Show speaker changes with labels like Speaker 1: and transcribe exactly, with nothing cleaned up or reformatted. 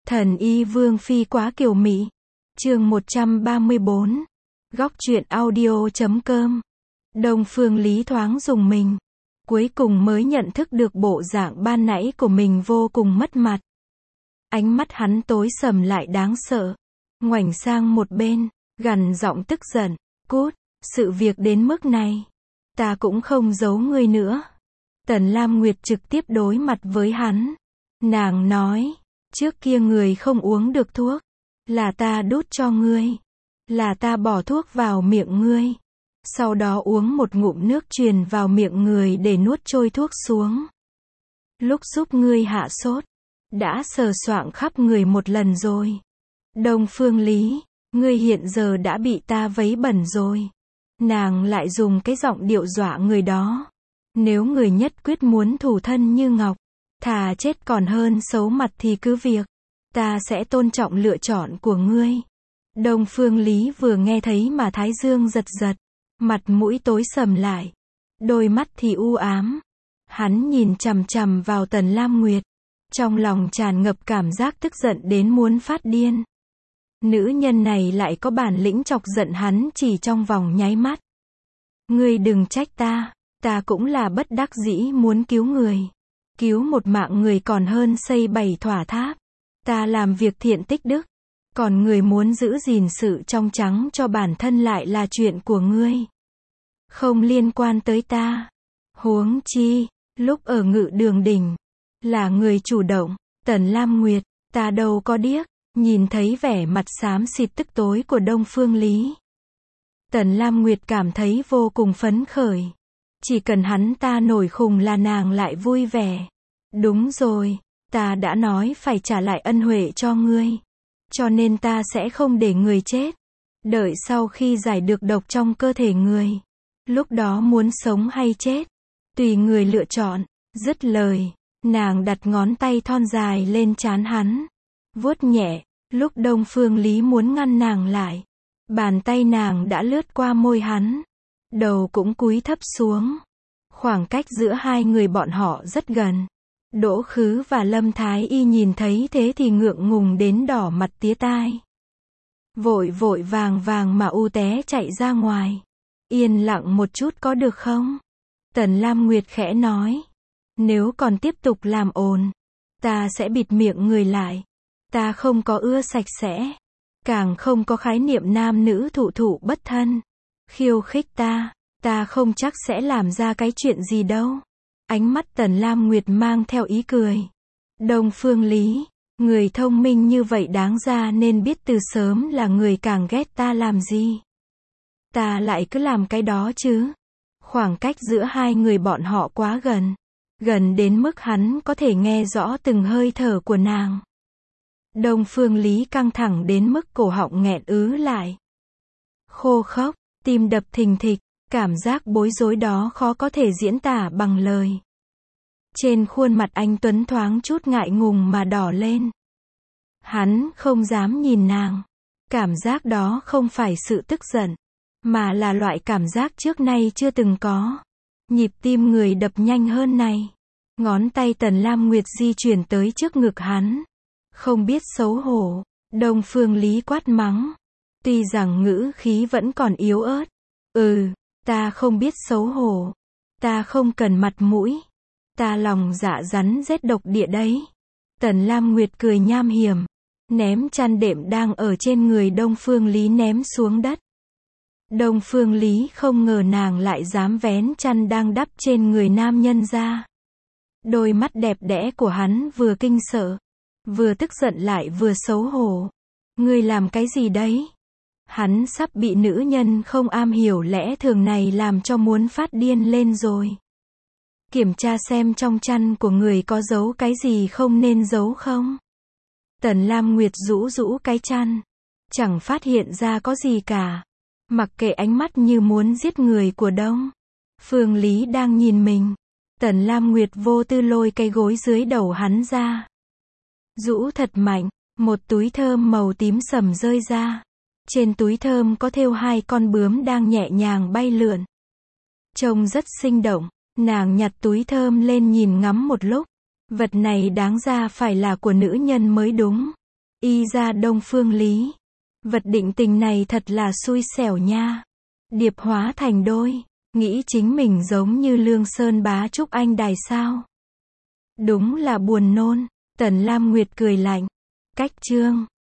Speaker 1: Thần y vương phi quá kiều mị. Chương một trăm ba mươi bốn. Góc truyện audio chấm com. Đông Phương Lý thoáng rùng mình. Cuối cùng mới nhận thức được bộ dạng ban nãy của mình vô cùng mất mặt. Ánh mắt hắn tối sầm lại đáng sợ. Ngoảnh sang một bên, gằn giọng tức giận. Cút, sự việc đến mức này. Ta cũng không giấu ngươi nữa. Tần Lam Nguyệt trực tiếp đối mặt với hắn. Nàng nói, trước kia người không uống được thuốc. Là ta đút cho ngươi. Là ta bỏ thuốc vào miệng ngươi. Sau đó uống một ngụm nước truyền vào miệng người để nuốt trôi thuốc xuống. Lúc giúp ngươi hạ sốt, đã sờ soạng khắp người một lần rồi. Đông Phương Lý, ngươi hiện giờ đã bị ta vấy bẩn rồi. Nàng lại dùng cái giọng điệu dọa người đó. Nếu người nhất quyết muốn thủ thân như ngọc, thà chết còn hơn xấu mặt thì cứ việc. Ta sẽ tôn trọng lựa chọn của ngươi. Đông Phương Lý vừa nghe thấy mà thái dương giật giật. Mặt mũi tối sầm lại. Đôi mắt thì u ám. Hắn nhìn chằm chằm vào Tần Lam Nguyệt. Trong lòng tràn ngập cảm giác tức giận đến muốn phát điên. Nữ nhân này lại có bản lĩnh chọc giận hắn chỉ trong vòng nháy mắt. Ngươi đừng trách ta. Ta cũng là bất đắc dĩ muốn cứu người. Cứu một mạng người còn hơn xây bảy tòa tháp. Ta làm việc thiện tích đức. Còn người muốn giữ gìn sự trong trắng cho bản thân lại là chuyện của ngươi. Không liên quan tới ta. Huống chi, lúc ở Ngự Đường Đỉnh, là người chủ động. Tần Lam Nguyệt, ta đâu có điếc. Nhìn thấy vẻ mặt xám xịt tức tối của Đông Phương Lý. Tần Lam Nguyệt cảm thấy vô cùng phấn khởi. Chỉ cần hắn ta nổi khùng là nàng lại vui vẻ. Đúng rồi, ta đã nói phải trả lại ân huệ cho ngươi. Cho nên ta sẽ không để người chết. Đợi sau khi giải được độc trong cơ thể người. Lúc đó muốn sống hay chết, tùy người lựa chọn. Dứt lời, nàng đặt ngón tay thon dài lên trán hắn. Vuốt nhẹ, lúc Đông Phương Lý muốn ngăn nàng lại. Bàn tay nàng đã lướt qua môi hắn. Đầu cũng cúi thấp xuống. Khoảng cách giữa hai người bọn họ rất gần. Đỗ Khứ và Lâm Thái Y nhìn thấy thế thì ngượng ngùng đến đỏ mặt tía tai. Vội vội vàng vàng mà u té chạy ra ngoài. Yên lặng một chút có được không? Tần Lam Nguyệt khẽ nói. Nếu còn tiếp tục làm ồn, ta sẽ bịt miệng người lại. Ta không có ưa sạch sẽ. Càng không có khái niệm nam nữ thụ thụ bất thân. Khiêu khích ta, ta không chắc sẽ làm ra cái chuyện gì đâu. Ánh mắt Tần Lam Nguyệt mang theo ý cười. Đông Phương Lý, người thông minh như vậy đáng ra nên biết từ sớm là người càng ghét ta làm gì. Ta lại cứ làm cái đó chứ. Khoảng cách giữa hai người bọn họ quá gần. Gần đến mức hắn có thể nghe rõ từng hơi thở của nàng. Đông Phương Lý căng thẳng đến mức cổ họng nghẹn ứ lại. Khô khốc, tim đập thình thịch. Cảm giác bối rối đó khó có thể diễn tả bằng lời. Trên khuôn mặt anh Tuấn thoáng chút ngại ngùng mà đỏ lên. Hắn không dám nhìn nàng. Cảm giác đó không phải sự tức giận, mà là loại cảm giác trước nay chưa từng có. Nhịp tim người đập nhanh hơn này. Ngón tay Tần Lam Nguyệt di chuyển tới trước ngực hắn. Không biết xấu hổ, Đông Phương Lý quát mắng. Tuy rằng ngữ khí vẫn còn yếu ớt. Ừ. Ta không biết xấu hổ. Ta không cần mặt mũi. Ta lòng dạ rắn rết độc địa đấy. Tần Lam Nguyệt cười nham hiểm. Ném chăn đệm đang ở trên người Đông Phương Lý ném xuống đất. Đông Phương Lý không ngờ nàng lại dám vén chăn đang đắp trên người nam nhân ra. Đôi mắt đẹp đẽ của hắn vừa kinh sợ, vừa tức giận lại vừa xấu hổ. Ngươi làm cái gì đấy? Hắn sắp bị nữ nhân không am hiểu lẽ thường này làm cho muốn phát điên lên rồi. Kiểm tra xem trong chăn của người có giấu cái gì không nên giấu không? Tần Lam Nguyệt rũ rũ cái chăn. Chẳng phát hiện ra có gì cả. Mặc kệ ánh mắt như muốn giết người của Đông Phương Lý đang nhìn mình. Tần Lam Nguyệt vô tư lôi cái gối dưới đầu hắn ra. Rũ thật mạnh, một túi thơm màu tím sầm rơi ra. Trên túi thơm có thêu hai con bướm đang nhẹ nhàng bay lượn. Trông rất sinh động, nàng nhặt túi thơm lên nhìn ngắm một lúc. Vật này đáng ra phải là của nữ nhân mới đúng. Y ra Đông Phương Lý. Vật định tình này thật là xui xẻo nha. Điệp hóa thành đôi. Nghĩ chính mình giống như Lương Sơn bá Trúc Anh Đài sao. Đúng là buồn nôn. Tần Lam Nguyệt cười lạnh. Cách chương.